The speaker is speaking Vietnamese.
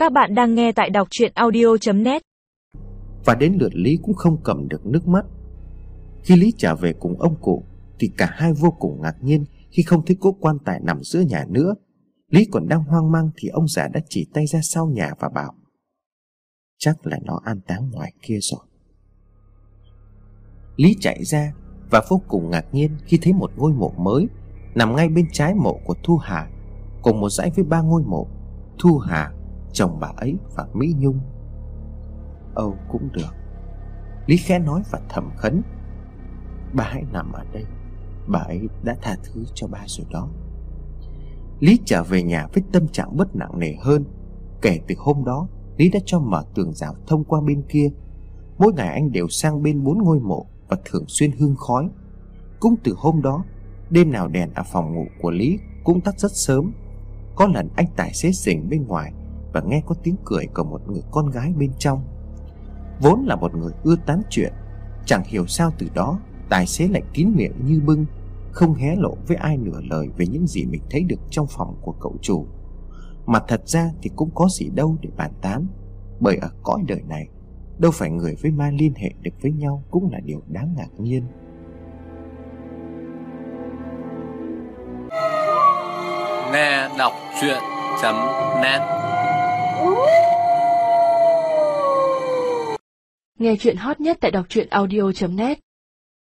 Các bạn đang nghe tại đọc truyện audio.net. Và đến lượt Lý cũng không cầm được nước mắt. Khi Lý trở về cùng ông cụ thì cả hai vô cùng ngạc nhiên khi không thấy cỗ quan tài nằm giữa nhà nữa. Lý còn đang hoang mang thì ông già đã chỉ tay ra sau nhà và bảo: chắc là nó an táng ngoài kia rồi. Lý chạy ra và vô cùng ngạc nhiên khi thấy một ngôi mộ mới nằm ngay bên trái mộ của Thu Hà, cùng một dãy với 3 ngôi mộ: Thu Hà, chồng bà ấy và Mỹ Nhung. Âu cũng được, Lý khẽ nói và thầm khấn: ba hãy nằm ở đây, bà ấy đã tha thứ cho ba rồi đó. Lý trở về nhà với tâm trạng bất nặng nề hơn. Kể từ hôm đó, Lý đã cho mở tường rào thông qua bên kia. Mỗi ngày anh đều sang bên 4 ngôi mộ và thường xuyên hương khói. Cũng từ hôm đó, đêm nào đèn ở phòng ngủ của Lý cũng tắt rất sớm. Có lần anh tài xế rình bên ngoài và nghe có tiếng cười của một người con gái bên trong. Vốn là một người ưa tán chuyện, chẳng hiểu sao từ đó tài xế lại kín miệng như bưng, không hé lộ với ai nửa lời về những gì mình thấy được trong phòng của cậu chủ. Mà thật ra thì cũng có gì đâu để bàn tán, bởi ở cõi đời này, đâu phải người với ma liên hệ được với nhau cũng là điều đáng ngạc nhiên. Nghe đọc truyện.net. Nghe truyện hot nhất tại đọc truyện audio.net.